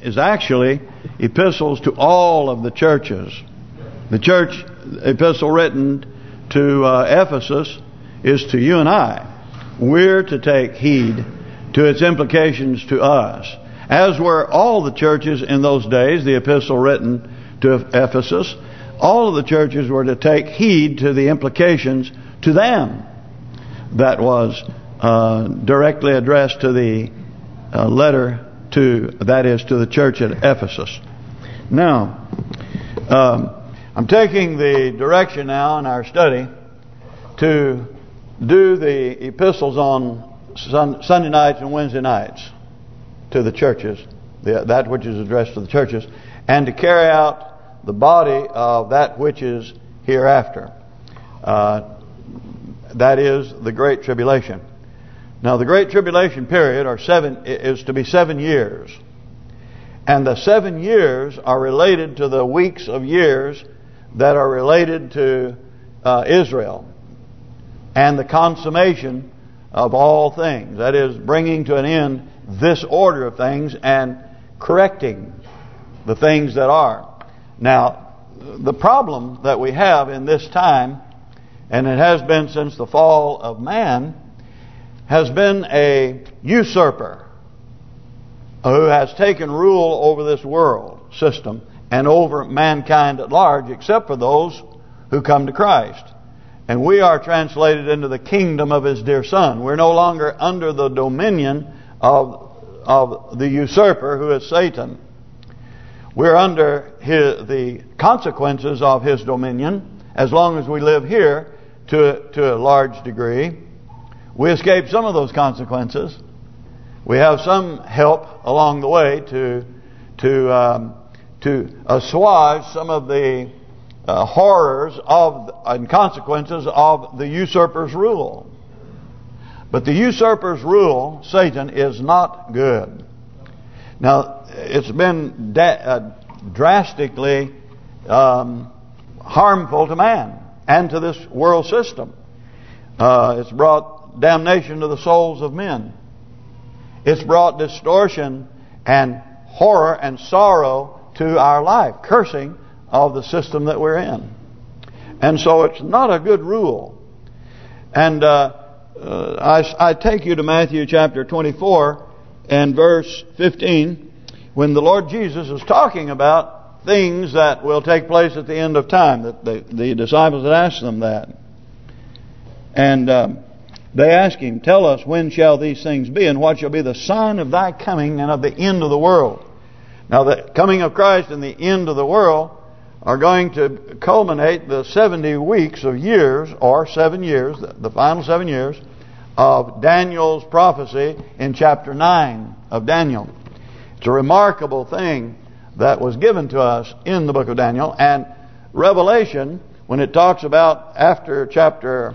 is actually epistles to all of the churches. The church epistle written to Ephesus is to you and I. We're to take heed to its implications to us. As were all the churches in those days, the epistle written to Ephesus, all of the churches were to take heed to the implications to them. That was directly addressed to the letter to the church at Ephesus. Now, I'm taking the direction now in our study to do the epistles on Sunday nights and Wednesday nights to the churches, that which is addressed to the churches, and to carry out the body of that which is hereafter. That is the Great Tribulation. Now, the Great Tribulation period is to be 7 years. And the 7 years are related to the weeks of years that are related to Israel and the consummation of all things. That is, bringing to an end this order of things and correcting the things that are. Now, the problem that we have in this time, and it has been since the fall of man, has been a usurper who has taken rule over this world system and over mankind at large, except for those who come to Christ. And we are translated into the kingdom of His dear Son. We're no longer under the dominion of the usurper, who is Satan. We're under the consequences of his dominion as long as we live here to a large degree. We escape some of those consequences. We have some help along the way to assuage some of the horrors and consequences of the usurper's rule. But the usurper's rule, Satan, is not good. Now, it's been drastically harmful to man and to this world system. It's brought damnation to the souls of men. It's brought distortion and horror and sorrow to our life, cursing of the system that we're in. And so it's not a good rule. And I take you to Matthew chapter 24 and verse 15, when the Lord Jesus is talking about things that will take place at the end of time. That the disciples had asked them that. And they asked Him, "Tell us, when shall these things be, and what shall be the sign of Thy coming and of the end of the world?" Now, the coming of Christ and the end of the world are going to culminate the 70 weeks of years, or 7 years, the final 7 years, of Daniel's prophecy in chapter 9 of Daniel. It's a remarkable thing that was given to us in the book of Daniel. And Revelation, when it talks about after chapter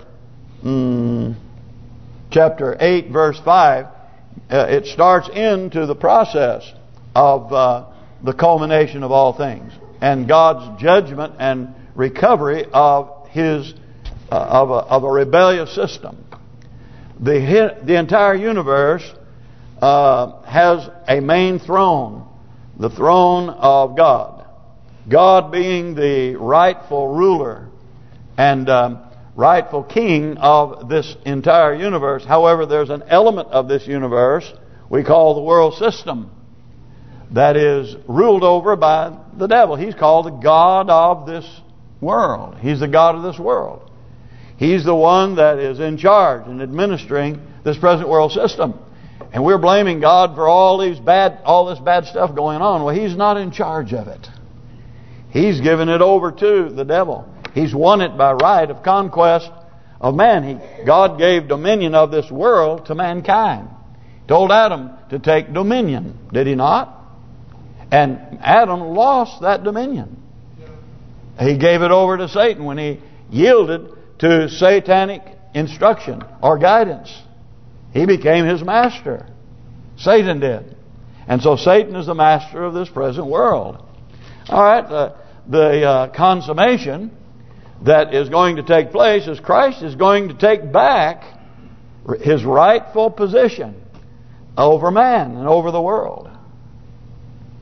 8 verse 5, it starts into the process of the culmination of all things and God's judgment and recovery of His of a rebellious system. The entire universe has a main throne, the throne of God. God being the rightful ruler and rightful king of this entire universe. However, there's an element of this universe we call the world system that is ruled over by the devil. He's called the God of this world. He's the God of this world. He's the one that is in charge and administering this present world system. And we're blaming God for all this bad stuff going on. Well, He's not in charge of it. He's given it over to the devil. He's won it by right of conquest of man. God gave dominion of this world to mankind. He told Adam to take dominion, did He not? And Adam lost that dominion. He gave it over to Satan when he yielded to satanic instruction or guidance. He became his master. Satan did. And so Satan is the master of this present world. All right, the consummation that is going to take place is Christ is going to take back His rightful position over man and over the world.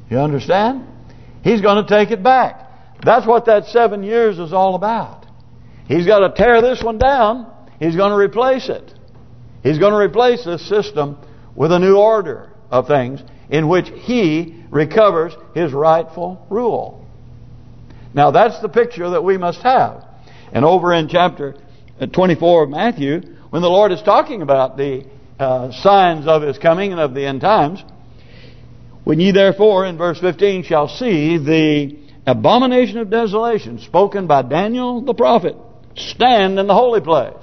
You understand? He's going to take it back. That's what that 7 years is all about. He's got to tear this one down. He's going to replace it. He's going to replace this system with a new order of things in which He recovers His rightful rule. Now that's the picture that we must have. And over in chapter 24 of Matthew, when the Lord is talking about the signs of His coming and of the end times, when ye therefore, in verse 15, shall see the abomination of desolation spoken by Daniel the prophet stand in the holy place.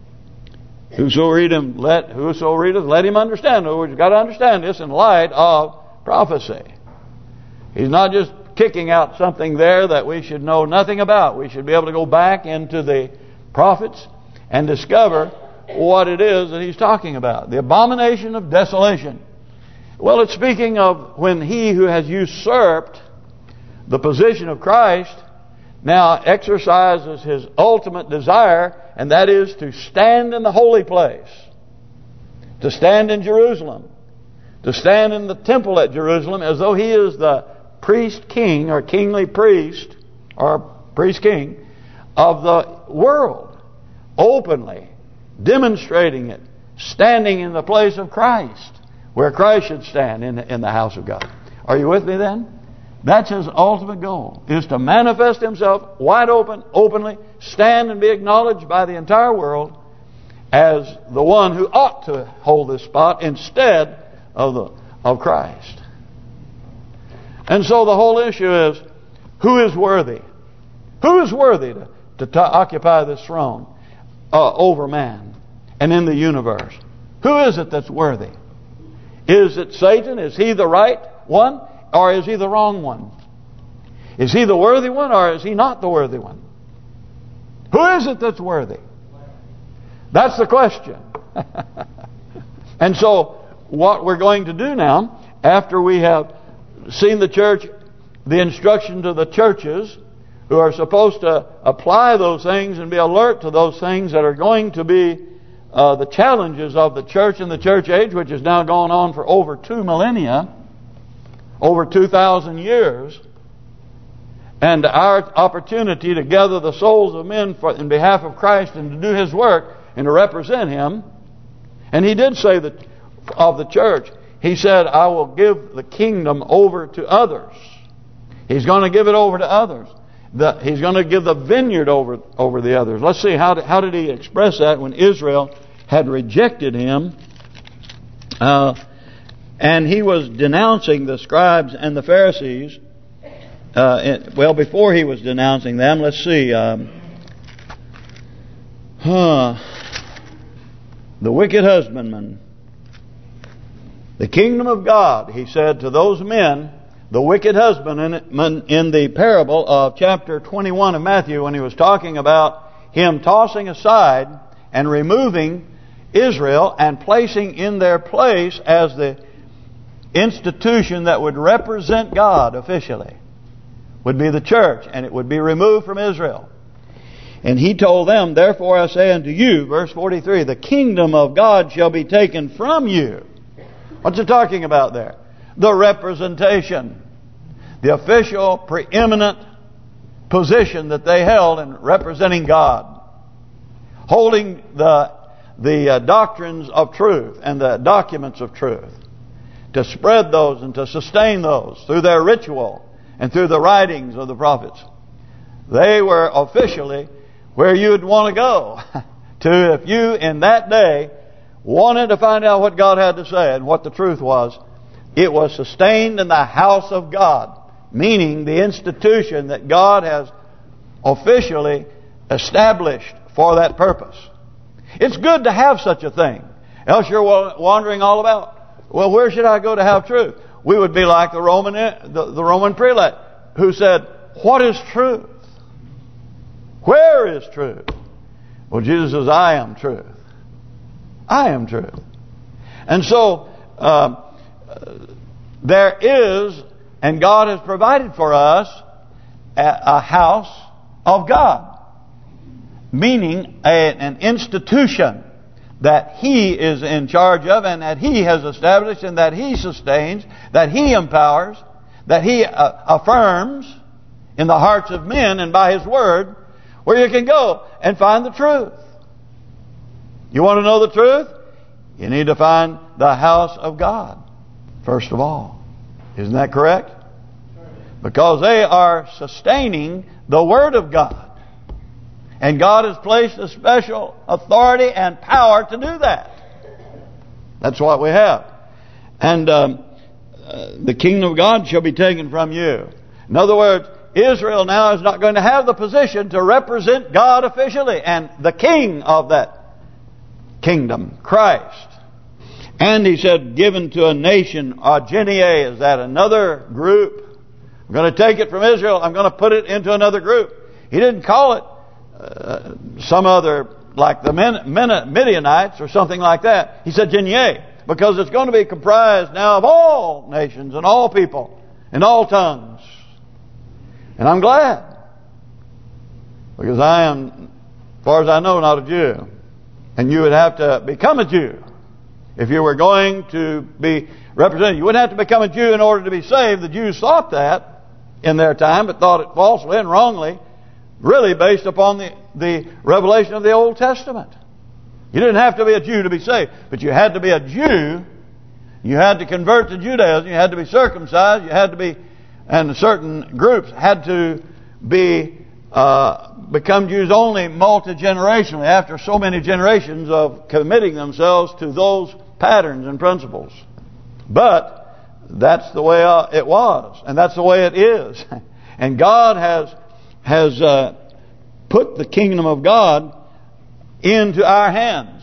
Whoso readeth, let him understand. In other words, you've got to understand this in light of prophecy. He's not just kicking out something there that we should know nothing about. We should be able to go back into the prophets and discover what it is that he's talking about. The abomination of desolation. Well, it's speaking of when he who has usurped the position of Christ now exercises his ultimate desire, and that is to stand in the holy place, to stand in Jerusalem, to stand in the temple at Jerusalem as though he is the priest king or kingly priest or priest king of the world, openly demonstrating it, standing in the place of Christ, where Christ should stand in the house of God. Are you with me then? That's his ultimate goal, is to manifest himself wide open, openly, stand and be acknowledged by the entire world as the one who ought to hold this spot instead of Christ. And so the whole issue is, who is worthy? Who is worthy to occupy this throne over man and in the universe? Who is it that's worthy? Is it Satan? Is he the right one? Or is he the wrong one? Is he the worthy one, or is he not the worthy one? Who is it that's worthy? That's the question. And so what we're going to do now, after we have seen the church, the instruction to the churches who are supposed to apply those things and be alert to those things that are going to be the challenges of the church in the church age, which has now gone on for over 2 millennia, over 2,000 years, and our opportunity to gather the souls of men in behalf of Christ and to do His work and to represent Him. And He did say that of the church, He said, I will give the kingdom over to others. He's going to give it over to others. He's going to give the vineyard over the others. Let's see, how did He express that when Israel had rejected Him? And He was denouncing the scribes and the Pharisees. Well, before He was denouncing them, let's see. The wicked husbandman. The kingdom of God, He said to those men, the wicked husbandman in the parable of chapter 21 of Matthew, when He was talking about Him tossing aside and removing Israel and placing in their place as the institution that would represent God officially, would be the church, and it would be removed from Israel. And He told them, therefore I say unto you, verse 43, the kingdom of God shall be taken from you. What's it talking about there? The representation, the official, preeminent position that they held in representing God, holding the doctrines of truth and the documents of truth, to spread those and to sustain those through their ritual and through the writings of the prophets. They were officially where you'd want to go to if you in that day wanted to find out what God had to say and what the truth was. It was sustained in the house of God, meaning the institution that God has officially established for that purpose. It's good to have such a thing. Else you're wandering all about, well, where should I go to have truth? We would be like the Roman prelate who said, what is truth? Where is truth? Well, Jesus says, I am truth. I am truth. And so there is, and God has provided for us a house of God, meaning an institution that He is in charge of and that He has established and that He sustains, that He empowers, that He affirms in the hearts of men and by His Word, where you can go and find the truth. You want to know the truth? You need to find the house of God, first of all. Isn't that correct? Because they are sustaining the Word of God. And God has placed a special authority and power to do that. That's what we have. And the kingdom of God shall be taken from you. In other words, Israel now is not going to have the position to represent God officially and the king of that kingdom, Christ. And he said, given to a nation, Genie, is that another group? I'm going to take it from Israel. I'm going to put it into another group. He didn't call it some other, like the Midianites or something like that. He said Genie, because it's going to be comprised now of all nations and all people and all tongues. And I'm glad, because I am, as far as I know, not a Jew. And you would have to become a Jew if you were going to be represented. You wouldn't have to become a Jew in order to be saved. The Jews thought that in their time, but thought it falsely and wrongly, really based upon the revelation of the Old Testament. You didn't have to be a Jew to be saved, but you had to be a Jew. You had to convert to Judaism. You had to be circumcised. You had to be, and certain groups had to be become Jews only multi-generationally, after so many generations of committing themselves to those patterns and principles. But that's the way it was, and that's the way it is. And God has put the kingdom of God into our hands.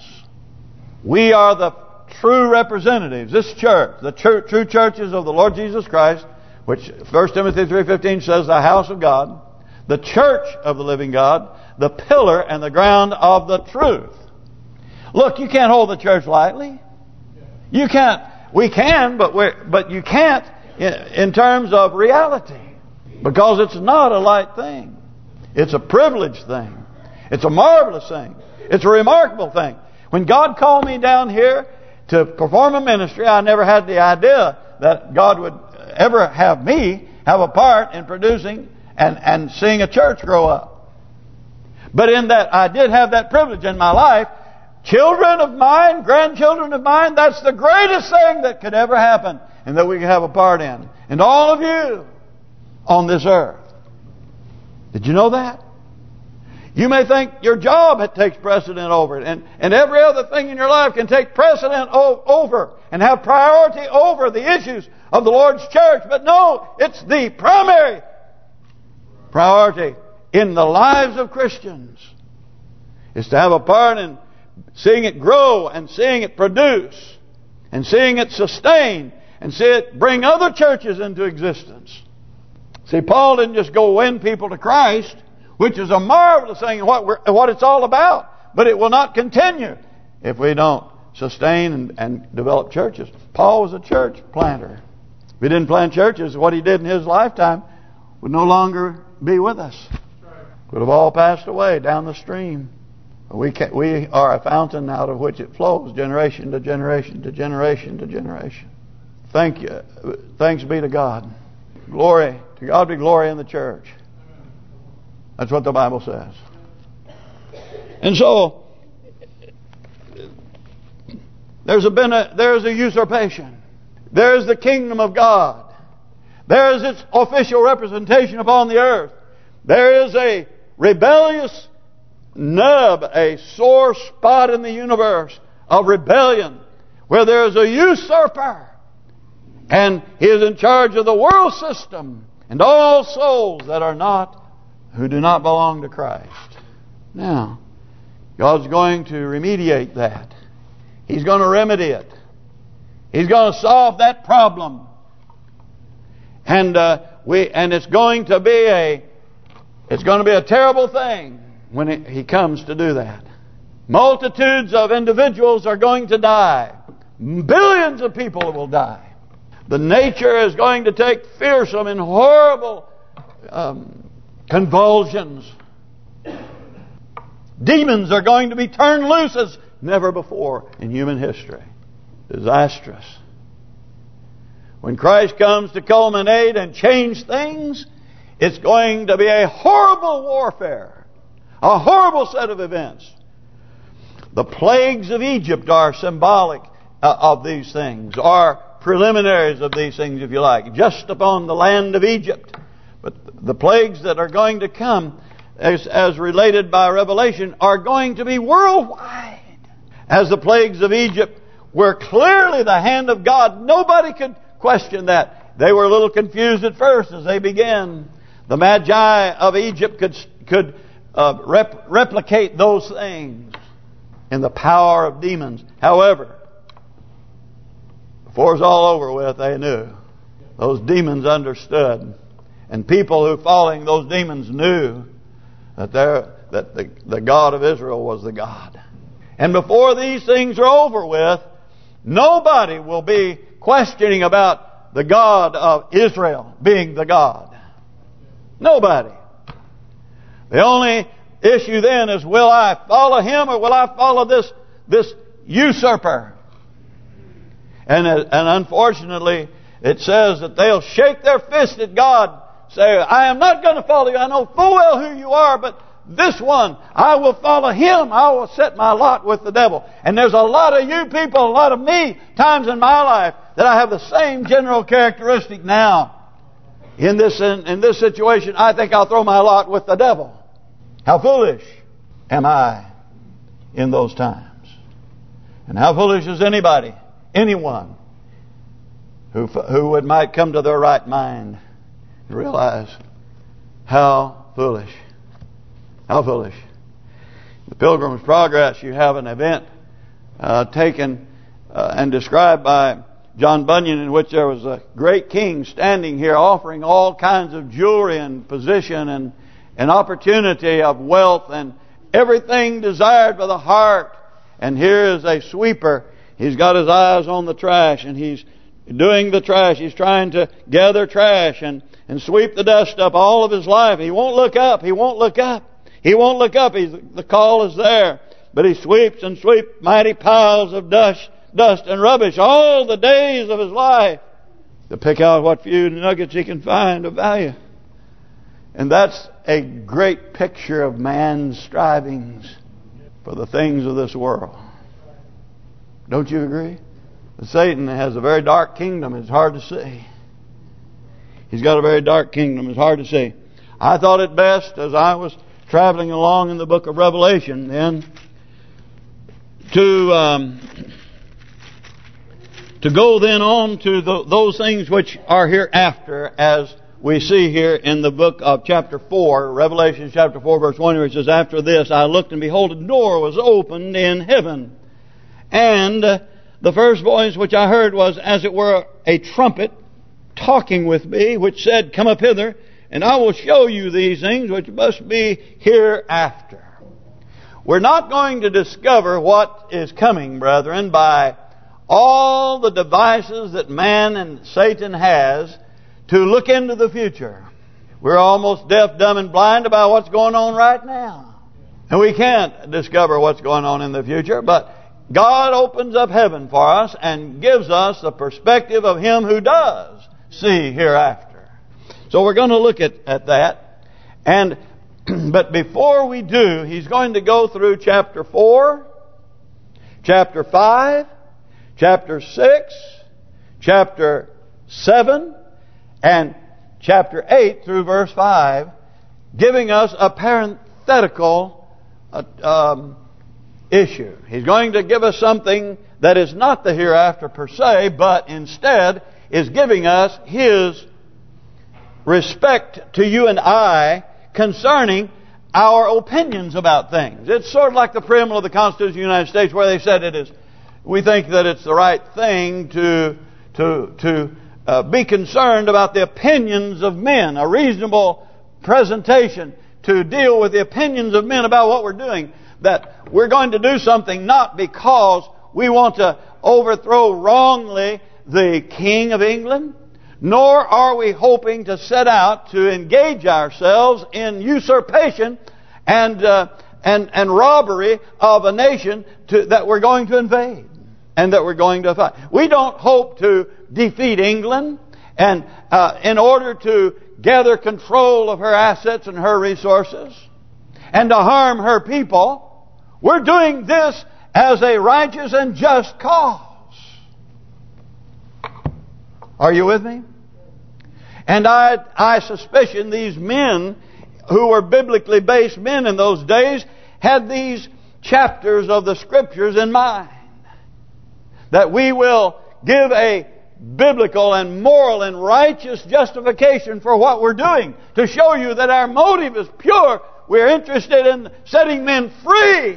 We are the true representatives. This church, the true churches of the Lord Jesus Christ, which 1 Timothy 3:15 says, the house of God, the church of the living God, the pillar and the ground of the truth. Look, you can't hold the church lightly. You can't. We can, but you can't in terms of reality, because it's not a light thing. It's a privileged thing. It's a marvelous thing. It's a remarkable thing. When God called me down here to perform a ministry, I never had the idea that God would ever have me have a part in producing and seeing a church grow up. But in that, I did have that privilege in my life. Children of mine, grandchildren of mine, that's the greatest thing that could ever happen and that we can have a part in. And all of you on this earth. Did you know that? You may think your job takes precedent over it, and every other thing in your life can take precedent over and have priority over the issues of the Lord's church. But no, it's the primary priority in the lives of Christians is to have a part in seeing it grow and seeing it produce and seeing it sustain and see it bring other churches into existence. See, Paul didn't just go win people to Christ, which is a marvelous thing and what it's all about, but it will not continue if we don't sustain and develop churches. Paul was a church planter. If he didn't plant churches, what he did in his lifetime would no longer be with us. Would have all passed away down the stream. We are a fountain out of which it flows, generation to generation to generation to generation. Thank you. Thanks be to God. Glory to God, be glory in the church. That's what the Bible says. And so there's a usurpation. There's the kingdom of God. There is its official representation upon the earth. There is a rebellious nub, a sore spot in the universe of rebellion, where there is a usurper, and he is in charge of the world system and all souls who do not belong to Christ. Now, God's going to remediate that. He's going to remedy it. He's going to solve that problem. And it's going to be a terrible thing when He comes to do that. Multitudes of individuals are going to die. Billions of people will die. The nature is going to take fearsome and horrible convulsions. Demons are going to be turned loose as never before in human history. Disastrous. When Christ comes to culminate and change things, it's going to be a horrible warfare. A horrible set of events. The plagues of Egypt are symbolic of these things, are preliminaries of these things, if you like, just upon the land of Egypt. But the plagues that are going to come, as related by Revelation, are going to be worldwide. As the plagues of Egypt were clearly the hand of God, nobody could question that. They were a little confused at first as they began. The Magi of Egypt could replicate those things in the power of demons. However, before it was all over with, they knew. Those demons understood. And people who following those demons knew that the God of Israel was the God. And before these things are over with, nobody will be questioning about the God of Israel being the God. Nobody. The only issue then is, will I follow him or will I follow this usurper? And unfortunately, it says that they'll shake their fist at God, say, I am not going to follow you. I know full well who you are, but this one, I will follow him. I will set my lot with the devil. And there's a lot of you people, a lot of me, times in my life, that I have the same general characteristic now. In this situation, I think I'll throw my lot with the devil. How foolish am I in those times? And how foolish is anyone who might come to their right mind and realize how foolish. How foolish. The Pilgrim's Progress, you have an event taken and described by John Bunyan, in which there was a great king standing here offering all kinds of jewelry and position and opportunity of wealth and everything desired by the heart. And here is a sweeper. He's got his eyes on the trash, and he's doing the trash. He's trying to gather trash and sweep the dust up all of his life. He won't look up. He won't look up. He won't look up. The call is there. But he sweeps and sweeps mighty piles of dust and rubbish all the days of his life to pick out what few nuggets he can find of value. And that's a great picture of man's strivings for the things of this world. Don't you agree? Satan has a very dark kingdom. It's hard to see. He's got a very dark kingdom. It's hard to see. I thought it best, as I was traveling along in the book of Revelation, then to go then on to those things which are hereafter, as we see here in the book of chapter 4, Revelation chapter 4, verse 1, where it says, After this I looked, and behold, a door was opened in heaven. And the first voice which I heard was, as it were, a trumpet talking with me, which said, Come up hither, and I will show you these things which must be hereafter. We're not going to discover what is coming, brethren, by all the devices that man and Satan has to look into the future. We're almost deaf, dumb, and blind about what's going on right now. And we can't discover what's going on in the future, but God opens up heaven for us and gives us the perspective of Him who does see hereafter. So we're going to look at that. But before we do, He's going to go through chapter 4, chapter 5, chapter 6, chapter 7, and chapter 8 through verse 5, giving us a parenthetical issue. He's going to give us something that is not the hereafter per se, but instead is giving us His respect to you and I concerning our opinions about things. It's sort of like the preamble of the Constitution of the United States, where they said we think that it's the right thing to be concerned about the opinions of men, a reasonable presentation to deal with the opinions of men about what we're doing. That we're going to do something not because we want to overthrow wrongly the King of England, nor are we hoping to set out to engage ourselves in usurpation and robbery of a nation that we're going to invade and that we're going to fight. We don't hope to defeat England and in order to gather control of her assets and her resources and to harm her people. We're doing this as a righteous and just cause. Are you with me? And I suspicion these men who were biblically based men in those days had these chapters of the Scriptures in mind. That we will give a biblical and moral and righteous justification for what we're doing. To show you that our motive is pure. We're interested in setting men free.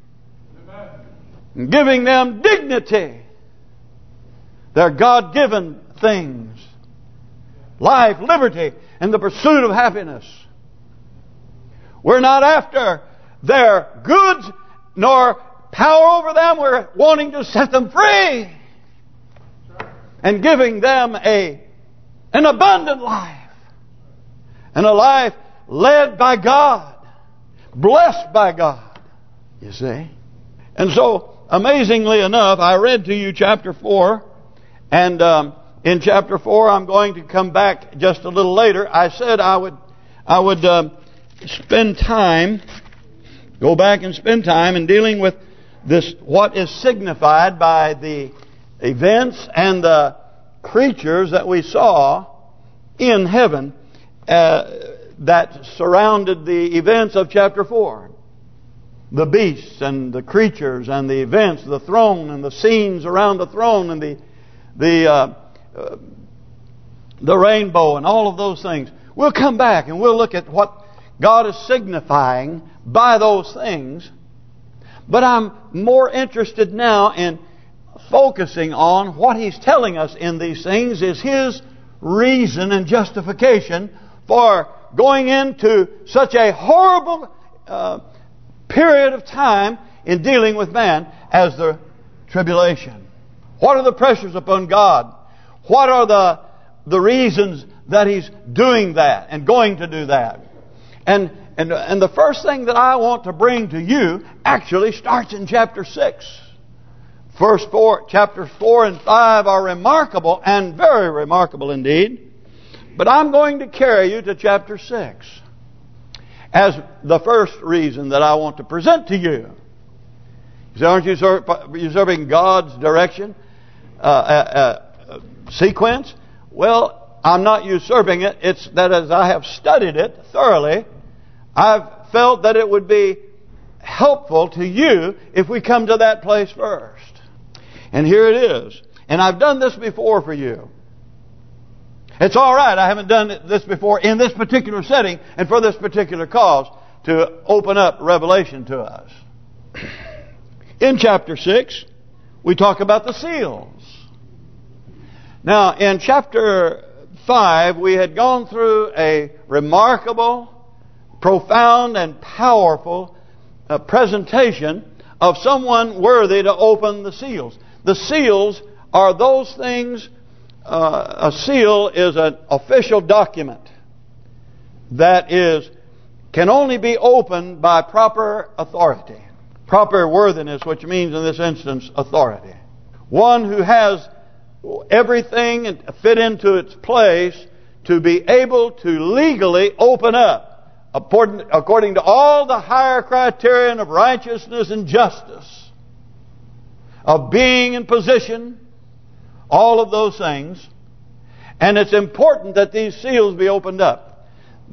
And giving them dignity. They're God-given things. Life, liberty, and the pursuit of happiness. We're not after their goods nor power over them. We're wanting to set them free. And giving them an abundant life. And a life led by God. Blessed by God. You see? And so, amazingly enough, I read to you chapter 4. And in chapter 4, I'm going to come back just a little later. I said I would spend time, go back and spend time in dealing with this, what is signified by the events and the creatures that we saw in heaven that surrounded the events of chapter 4. The beasts and the creatures and the events, the throne and the scenes around the throne and the rainbow and all of those things. We'll come back and we'll look at what God is signifying by those things. But I'm more interested now in focusing on what He's telling us in these things is His reason and justification for going into such a horrible period of time in dealing with man as the tribulation. What are the pressures upon God? What are the reasons that He's doing that and going to do that? And the first thing that I want to bring to you actually starts in chapter 6. Chapters 4 and 5 are remarkable and very remarkable indeed. But I'm going to carry you to chapter 6 as the first reason that I want to present to you. You say, aren't you usurping God's direction? Sequence? Well, I'm not usurping it. It's that as I have studied it thoroughly, I've felt that it would be helpful to you if we come to that place first. And here it is. And I've done this before for you. It's all right. I haven't done this before in this particular setting and for this particular cause to open up revelation to us. In chapter 6, we talk about the seals. Now, in chapter 5, we had gone through a remarkable, profound, and powerful presentation of someone worthy to open the seals. The seals are those things. A seal is an official document that can only be opened by proper authority. Proper worthiness, which means in this instance authority. One who has everything fit into its place to be able to legally open up according to all the higher criterion of righteousness and justice, of being in position, all of those things. And it's important that these seals be opened up.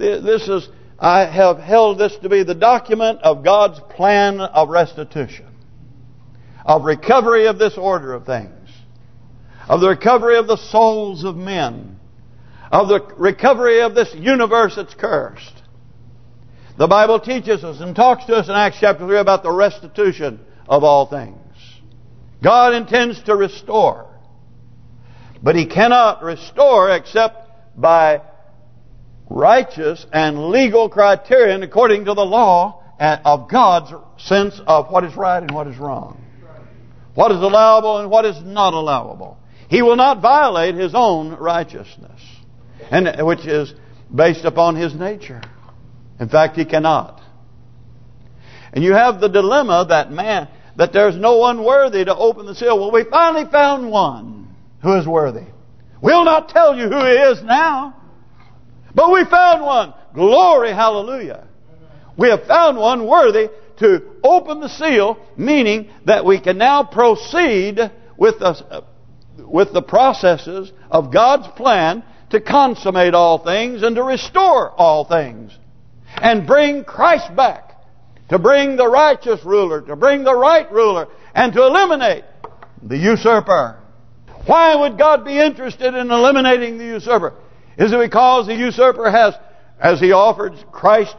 I have held this to be the document of God's plan of restitution, of recovery of this order of things, of the recovery of the souls of men, of the recovery of this universe that's cursed. The Bible teaches us and talks to us in Acts chapter 3 about the restitution of all things. God intends to restore. But He cannot restore except by righteous and legal criterion according to the law of God's sense of what is right and what is wrong. What is allowable and what is not allowable. He will not violate His own righteousness, and which is based upon His nature. In fact, He cannot. And you have the dilemma that there's no one worthy to open the seal. Well, we finally found one who is worthy. We'll not tell you who He is now. But we found one. Glory, hallelujah. We have found one worthy to open the seal, meaning that we can now proceed with the processes of God's plan to consummate all things and to restore all things. And bring Christ back. To bring the righteous ruler, to bring the right ruler, and to eliminate the usurper. Why would God be interested in eliminating the usurper? Is it because the usurper has, as he offered Christ,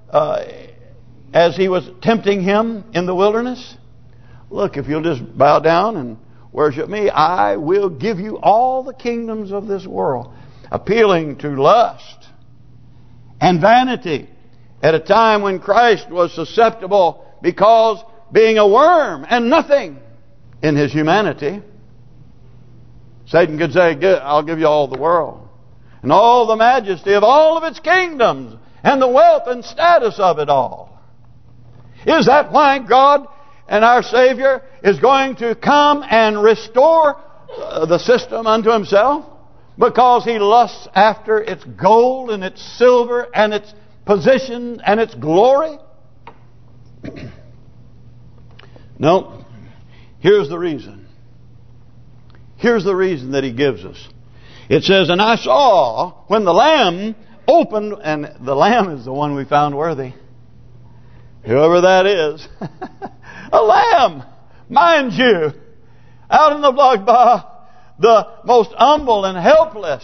as He was tempting Him in the wilderness? Look, if you'll just bow down and worship Me, I will give you all the kingdoms of this world. Appealing to lust and vanity at a time when Christ was susceptible because being a worm and nothing in His humanity. Satan could say, I'll give you all the world and all the majesty of all of its kingdoms and the wealth and status of it all. Is that why God and our Savior is going to come and restore the system unto Himself? Because He lusts after its gold and its silver and its position and its glory? No. Here's the reason. Here's the reason that He gives us. It says, and I saw when the Lamb opened, and the Lamb is the one we found worthy. Whoever that is. A lamb, mind you, out in the Blagba, the most humble and helpless,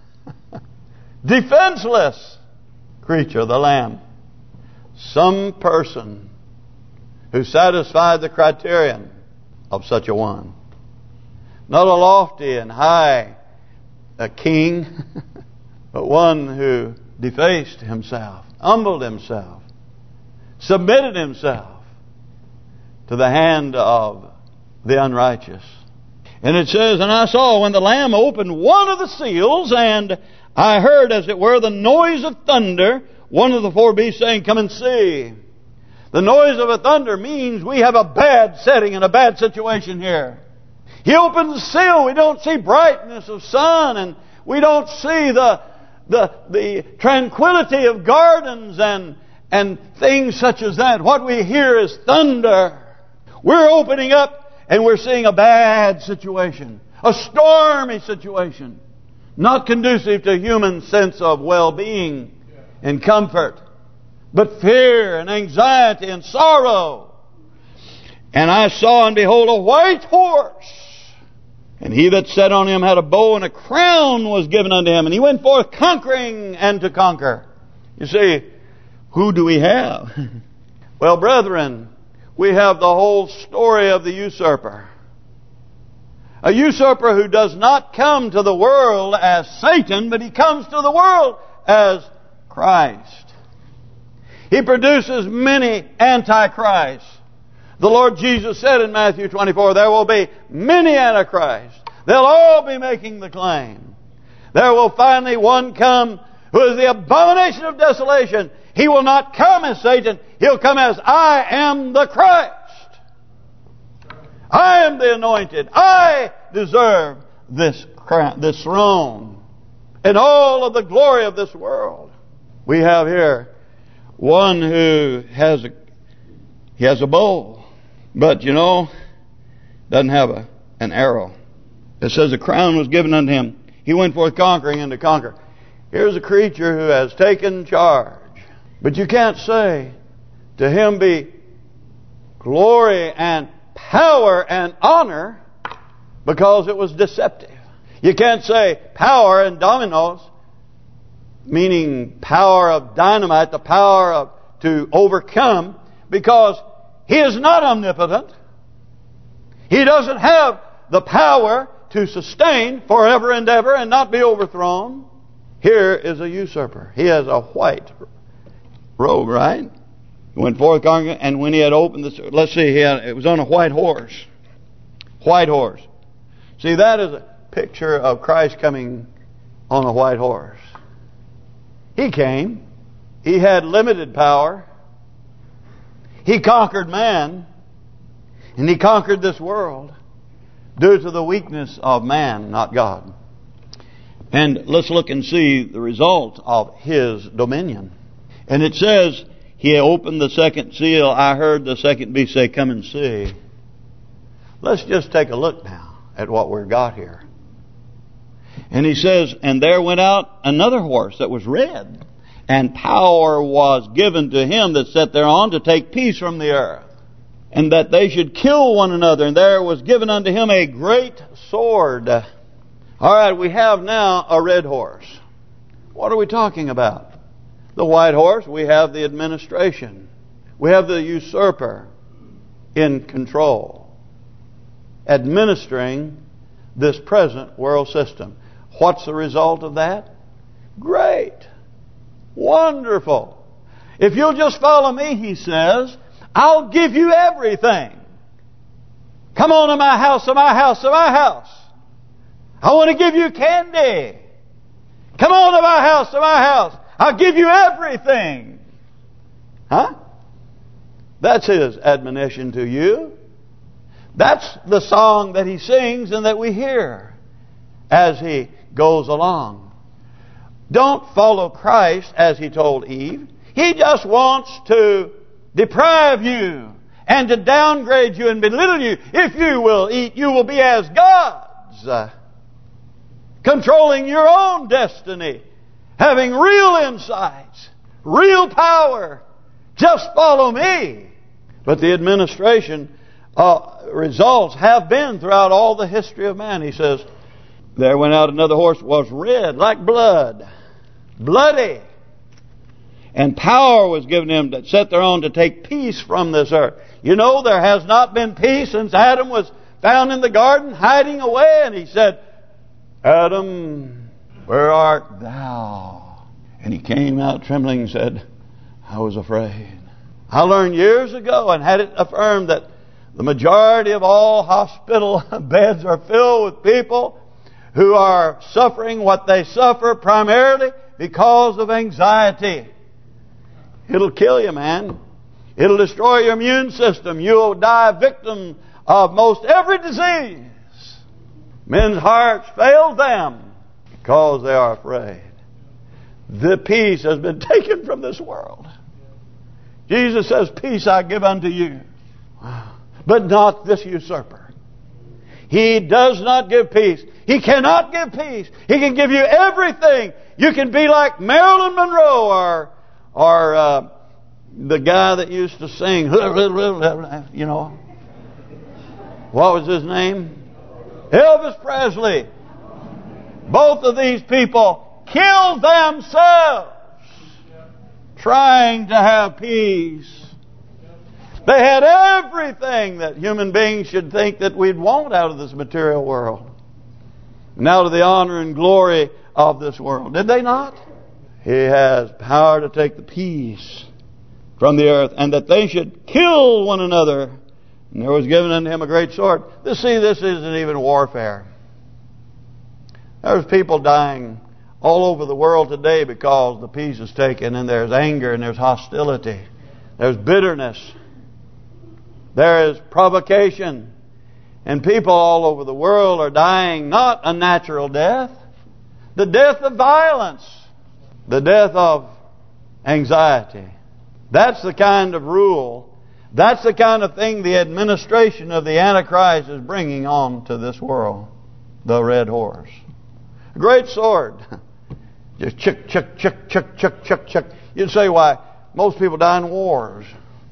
defenseless creature, the lamb. Some person who satisfied the criterion of such a one. Not a lofty and high king, but one who defaced himself, humbled himself, submitted himself to the hand of the unrighteous. And it says, and I saw when the Lamb opened one of the seals, and I heard, as it were, the noise of thunder, one of the four beasts saying, come and see. The noise of a thunder means we have a bad setting and a bad situation here. He opens the seal, we don't see brightness of sun, and we don't see the tranquility of gardens and things such as that. What we hear is thunder. We're opening up and we're seeing a bad situation. A stormy situation. Not conducive to human sense of well-being and comfort. But fear and anxiety and sorrow. And I saw and behold a white horse. And he that sat on him had a bow, and a crown was given unto him. And he went forth conquering and to conquer. You see, who do we have? Well, brethren, we have the whole story of the usurper. A usurper who does not come to the world as Satan, but he comes to the world as Christ. He produces many antichrists. The Lord Jesus said in Matthew 24, there will be many antichrists. They'll all be making the claim. There will finally one come who is the abomination of desolation. He will not come as Satan. He'll come as I am the Christ. I am the anointed. I deserve this crown, this throne, and all of the glory of this world. We have here one who has a bow. But, doesn't have an arrow. It says a crown was given unto him. He went forth conquering and to conquer. Here's a creature who has taken charge. But you can't say to him be glory and power and honor because it was deceptive. You can't say power and dominos, meaning power of dynamite, the power to overcome, because he is not omnipotent. He doesn't have the power to sustain forever and ever and not be overthrown. Here is a usurper. He has a white robe, right? He went forth conquering, and when he had opened this, let's see, it was on a white horse. White horse. See, that is a picture of Christ coming on a white horse. He came. He had limited power. He conquered man, and He conquered this world due to the weakness of man, not God. And let's look and see the result of his dominion. And it says, he opened the second seal. I heard the second beast say, come and see. Let's just take a look now at what we've got here. And he says, and there went out another horse that was red, and power was given to him that sat thereon to take peace from the earth, and that they should kill one another. And there was given unto him a great sword. All right, we have now a red horse. What are we talking about? The white horse, we have the administration. We have the usurper in control, administering this present world system. What's the result of that? Great. Wonderful. If you'll just follow me, he says, I'll give you everything. Come on to my house, to my house, to my house. I want to give you candy. Come on to my house, to my house. I'll give you everything. Huh? That's his admonition to you. That's the song that he sings and that we hear as he goes along. Don't follow Christ as he told Eve. He just wants to deprive you and to downgrade you and belittle you. If you will eat, you will be as gods, controlling your own destiny, having real insights, real power. Just follow me. But the administration results have been throughout all the history of man. He says, there went out another horse, was red like blood, bloody. And power was given him that sat thereon to take peace from this earth. You know, there has not been peace since Adam was found in the garden hiding away. And he said, Adam, where art thou? And he came out trembling and said, I was afraid. I learned years ago and had it affirmed that the majority of all hospital beds are filled with people who are suffering what they suffer primarily because of anxiety. It'll kill you, man. It'll destroy your immune system. You'll die victim of most every disease. Men's hearts fail them because they are afraid. The peace has been taken from this world. Jesus says, peace I give unto you, but not this usurper. He does not give peace. He cannot give peace. He can give you everything. You can be like Marilyn Monroe or the guy that used to sing, you know. What was his name? Elvis Presley. Both of these people killed themselves trying to have peace. They had everything that human beings should think that we'd want out of this material world, and out of the honor and glory of this world. Did they not? He has power to take the peace from the earth, and that they should kill one another. And there was given unto him a great sword. This isn't even warfare. There's people dying all over the world today because the peace is taken, and there's anger and there's hostility. There's bitterness. There is provocation. And people all over the world are dying not a natural death, the death of violence, the death of anxiety. That's the kind of rule, that's the kind of thing the administration of the Antichrist is bringing on to this world. The red horse. A great sword. Just chuck, chuck, chuck, chuck, chuck, chuck, chuck. You'd say, why? Most people die in wars.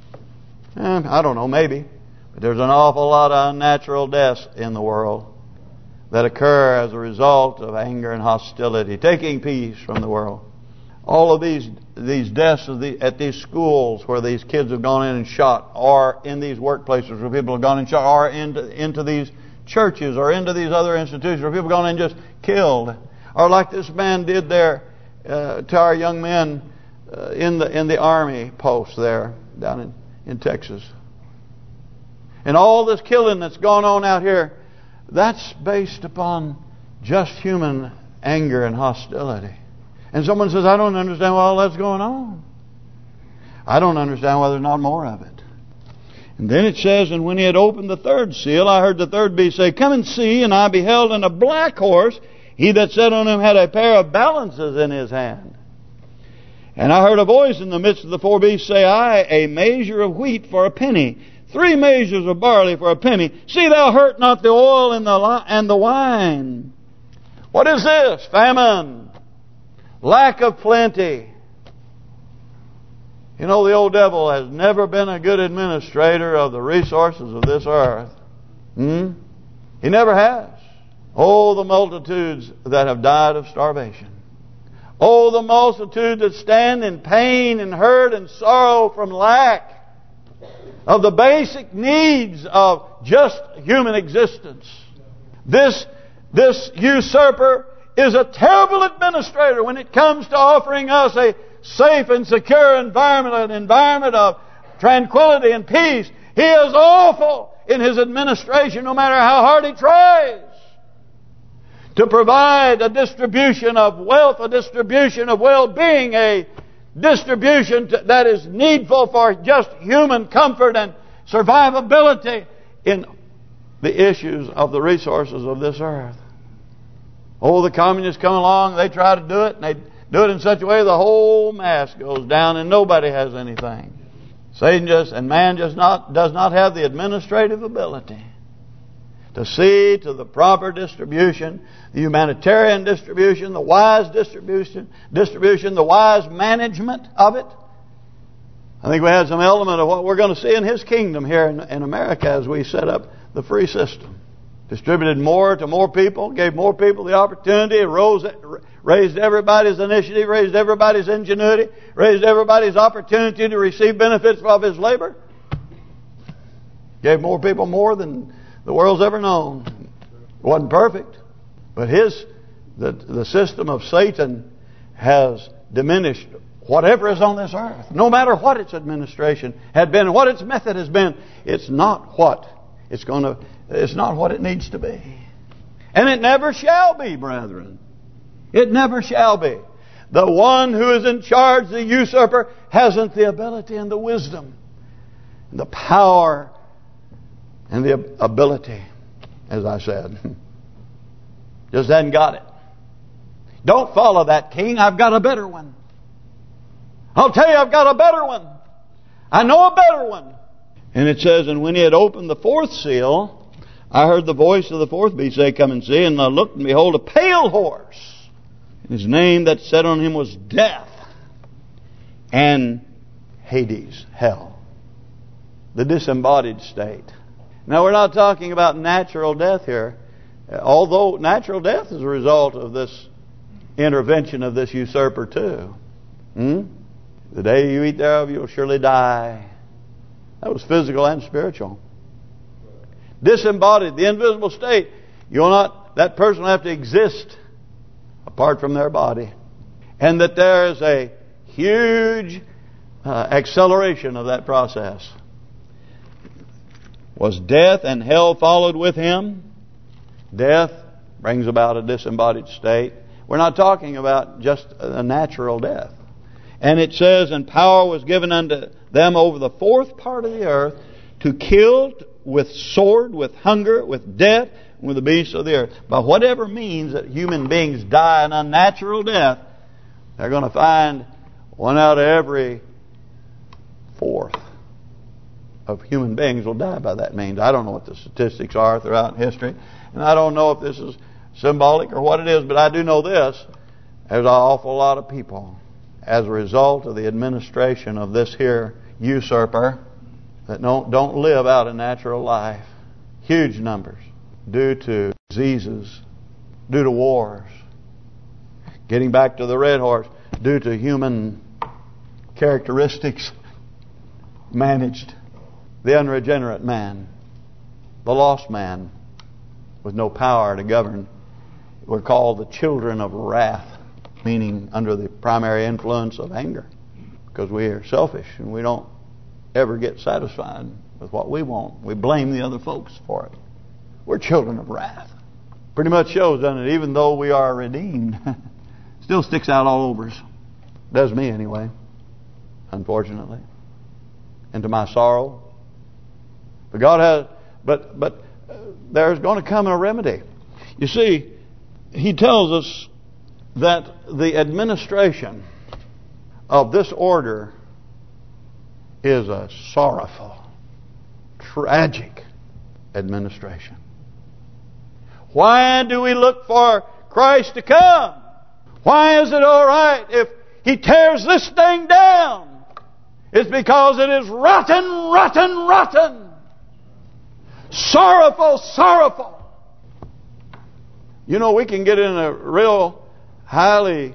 I don't know, maybe. But there's an awful lot of unnatural deaths in the world that occur as a result of anger and hostility, taking peace from the world. All of these deaths at these schools where these kids have gone in and shot, or in these workplaces where people have gone and shot, or into these churches, or into these other institutions where people have gone in and just killed, or like this man did there to our young men in the army post there down in Texas. And all this killing that's gone on out here, that's based upon just human anger and hostility. And someone says, I don't understand why all that's going on. I don't understand why there's not more of it. And then it says, and when he had opened the third seal, I heard the third beast say, come and see. And I beheld, and a black horse. He that sat on him had a pair of balances in his hand. And I heard a voice in the midst of the four beasts say, Aye, a measure of wheat for a penny, 3 measures of barley for a penny. See thou hurt not the oil and the wine. What is this? Famine. Lack of plenty. You know, the old devil has never been a good administrator of the resources of this earth. He never has. Oh, the multitudes that have died of starvation. Oh, the multitude that stand in pain and hurt and sorrow from lack of the basic needs of just human existence. This usurper is a terrible administrator when it comes to offering us a safe and secure environment, an environment of tranquility and peace. He is awful in his administration, no matter how hard he tries to provide a distribution of wealth, a distribution of well-being, a distribution that is needful for just human comfort and survivability in the issues of the resources of this earth. Oh, the communists come along, they try to do it, and they do it in such a way the whole mass goes down and nobody has anything. Man does not have the administrative ability to see to the proper distribution, the humanitarian distribution, the wise distribution, the wise management of it. I think we had some element of what we're going to see in His kingdom here in America as we set up the free system. Distributed more to more people, gave more people the opportunity, raised everybody's initiative, raised everybody's ingenuity, raised everybody's opportunity to receive benefits of his labor. Gave more people more than the world's ever known. It wasn't perfect, but the system of Satan has diminished whatever is on this earth. No matter what its administration had been, what its method has been, it's not what it needs to be. And it never shall be, brethren. It never shall be. The one who is in charge, the usurper, hasn't the ability and the wisdom, and the power and the ability, as I said. Just hadn't got it. Don't follow that king. I've got a better one. I'll tell you, I've got a better one. I know a better one. And it says, and when he had opened the fourth seal, I heard the voice of the fourth beast say, Come and see. And I looked, and behold, a pale horse. And his name that sat on him was Death, and Hades, hell, the disembodied state. Now, we're not talking about natural death here, although natural death is a result of this intervention of this usurper too. The day you eat thereof, you'll surely die. That was physical and spiritual. Disembodied, the invisible state. That person will have to exist apart from their body. And that there is a huge acceleration of that process. Was death, and hell followed with him. Death brings about a disembodied state. We're not talking about just a natural death. And it says, and power was given unto them over the fourth part of the earth to kill with sword, with hunger, with death, and with the beasts of the earth. By whatever means that human beings die an unnatural death, they're going to find one out of every fourth of human beings will die by that means. I don't know what the statistics are throughout history, and I don't know if this is symbolic or what it is, but I do know this. There's an awful lot of people as a result of the administration of this here usurper that don't live out a natural life. Huge numbers due to diseases, due to wars. Getting back to the red horse, due to human characteristics managed. The unregenerate man, the lost man with no power to govern, were called the children of wrath, meaning under the primary influence of anger. Because we are selfish and we don't ever get satisfied with what we want. We blame the other folks for it. We're children of wrath. Pretty much shows, doesn't it? Even though we are redeemed, still sticks out all over us. Does me anyway, unfortunately. And to my sorrow. But God has, but there's going to come a remedy. You see, he tells us that the administration of this order is a sorrowful, tragic administration. Why do we look for Christ to come? Why is it all right if He tears this thing down? It's because it is rotten, rotten, rotten. Sorrowful, sorrowful. You know, we can get in a real highly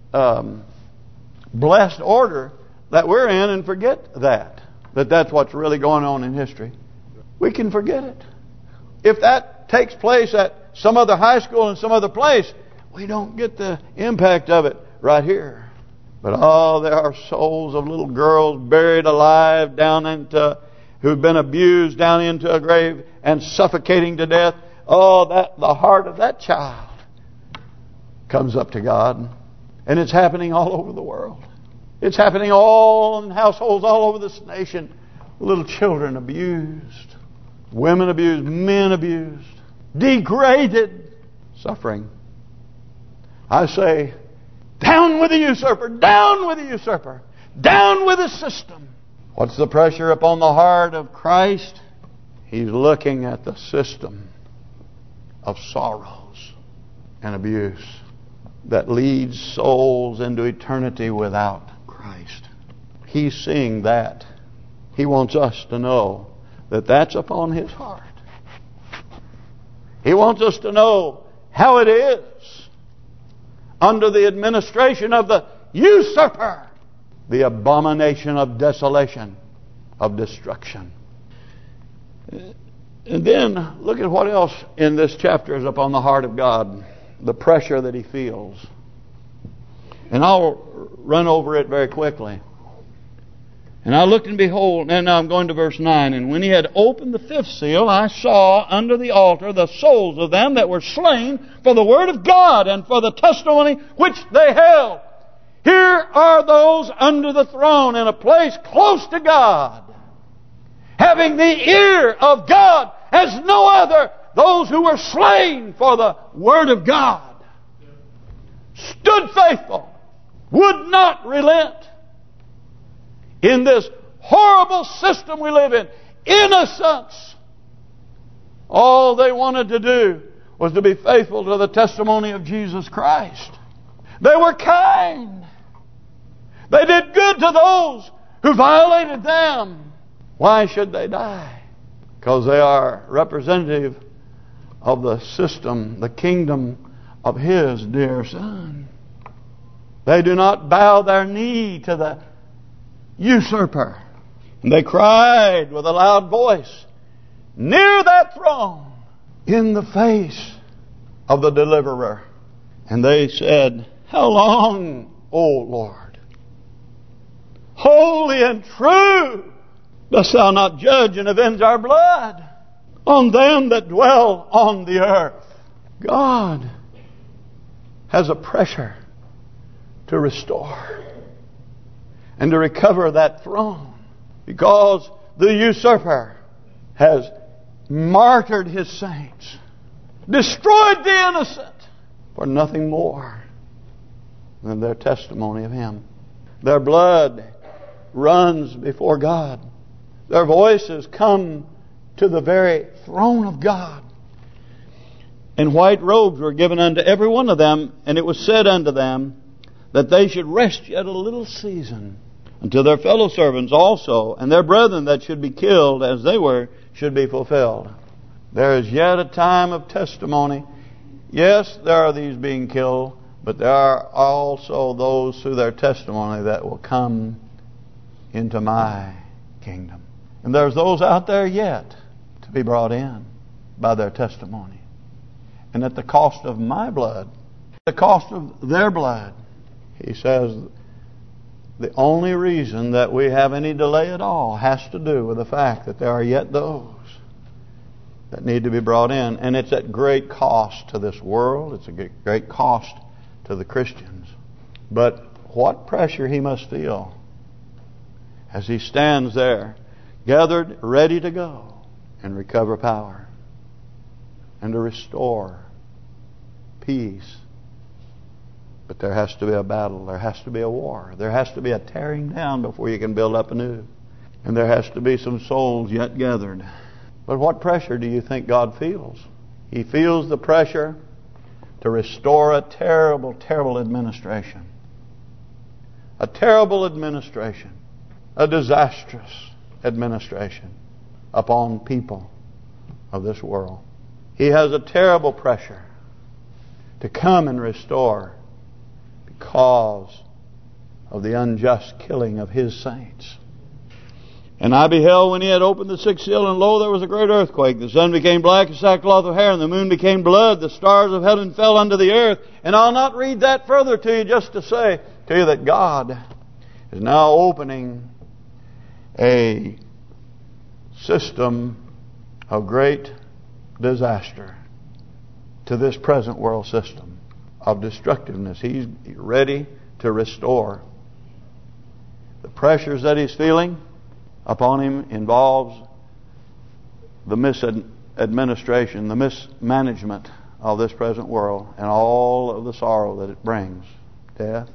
blessed order that we're in and forget that's what's really going on in history. We can forget it. If that takes place at some other high school in some other place, we don't get the impact of it right here. But there are souls of little girls buried alive down into, who've been abused down into a grave and suffocating to death. The heart of that child comes up to God. And it's happening all over the world. It's happening all in households all over this nation. Little children abused. Women abused. Men abused. Degraded. Suffering. I say, down with the usurper. Down with the usurper. Down with the system. What's the pressure upon the heart of Christ? He's looking at the system of sorrows and abuse that leads souls into eternity without Christ. He's seeing that. He wants us to know that that's upon His heart. He wants us to know how it is under the administration of the usurper, the abomination of desolation, of destruction. And then look at what else in this chapter is upon the heart of God. The pressure that He feels. And I'll run over it very quickly. And I looked and behold, and now I'm going to verse 9. And when He had opened the fifth seal, I saw under the altar the souls of them that were slain for the word of God and for the testimony which they held. Here are those under the throne in a place close to God, having the ear of God as no other. Those who were slain for the Word of God stood faithful, would not relent. In this horrible system we live in, innocence, all they wanted to do was to be faithful to the testimony of Jesus Christ. They were kind. They did good to those who violated them. Why should they die? Because they are representative of the system, the kingdom of His dear Son. They do not bow their knee to the usurper. And they cried with a loud voice near that throne in the face of the deliverer. And they said, how long, O Lord, holy and true, dost Thou not judge and avenge our blood on them that dwell on the earth? God has a pressure to restore and to recover that throne, because the usurper has martyred his saints, destroyed the innocent for nothing more than their testimony of Him. Their blood runs before God. Their voices come to the very throne of God. And white robes were given unto every one of them, and it was said unto them that they should rest yet a little season, until their fellow servants also, and their brethren that should be killed as they were, should be fulfilled. There is yet a time of testimony. Yes, there are these being killed, but there are also those through their testimony that will come into my kingdom. And there's those out there yet to be brought in by their testimony. And at the cost of my blood, the cost of their blood, He says, the only reason that we have any delay at all has to do with the fact that there are yet those that need to be brought in. And it's at great cost to this world. It's a great cost to the Christians. But what pressure he must feel as he stands there, gathered, ready to go and recover power and to restore peace. But there has to be a battle. There has to be a war. There has to be a tearing down before you can build up anew. And there has to be some souls yet gathered. But what pressure do you think God feels? He feels the pressure to restore a terrible, terrible administration. A terrible administration. A disastrous administration upon people of this world. He has a terrible pressure to come and restore because of the unjust killing of His saints. And I beheld when He had opened the sixth seal, and lo, there was a great earthquake. The sun became black as sackcloth of hair, and the moon became blood. The stars of heaven fell unto the earth. And I'll not read that further to you, just to say to you that God is now opening a system of great disaster to this present world system of destructiveness. He's ready to restore. The pressures that He's feeling upon Him involves the misadministration, the mismanagement of this present world, and all of the sorrow that it brings. Death,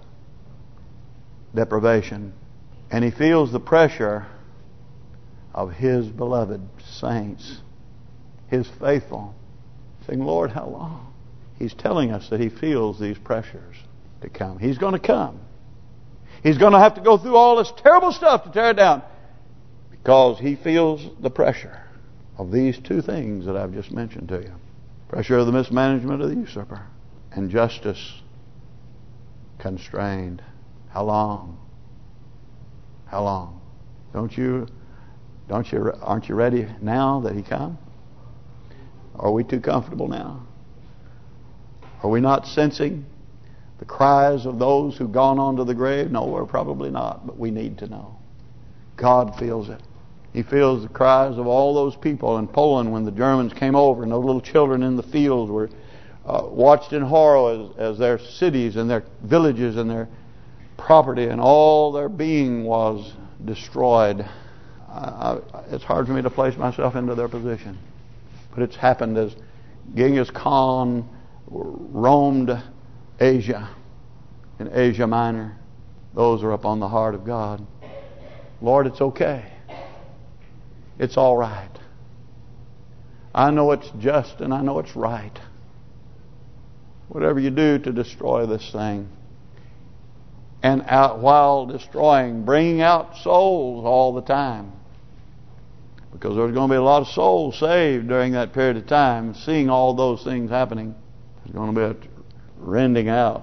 deprivation. And He feels the pressure of His beloved saints, His faithful, saying, Lord, how long? He's telling us that He feels these pressures to come. He's going to come. He's going to have to go through all this terrible stuff to tear it down, because He feels the pressure of these two things that I've just mentioned to you. Pressure of the mismanagement of the usurper, and justice constrained. How long? How long? Aren't you ready now that He come? Are we too comfortable now? Are we not sensing the cries of those who've gone on to the grave? No, we're probably not, but we need to know. God feels it. He feels the cries of all those people in Poland when the Germans came over, and those little children in the fields were watched in horror as their cities and their villages and their property and all their being was destroyed. It's hard for me to place myself into their position. But it's happened as Genghis Khan roamed Asia, in Asia Minor. Those are upon the heart of God. Lord, it's okay. It's all right. I know it's just and I know it's right. Whatever you do to destroy this thing. And while destroying, bringing out souls all the time. Because there's going to be a lot of souls saved during that period of time. Seeing all those things happening, there's going to be a rending out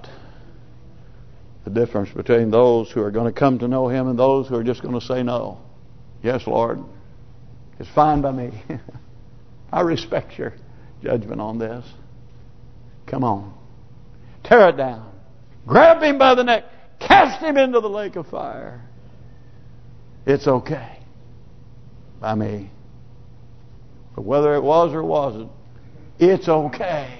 the difference between those who are going to come to know Him and those who are just going to say no. Yes, Lord, it's fine by me. I respect Your judgment on this. Come on. Tear it down. Grab him by the neck. Cast him into the lake of fire. It's okay by me. But whether it was or wasn't, it's okay.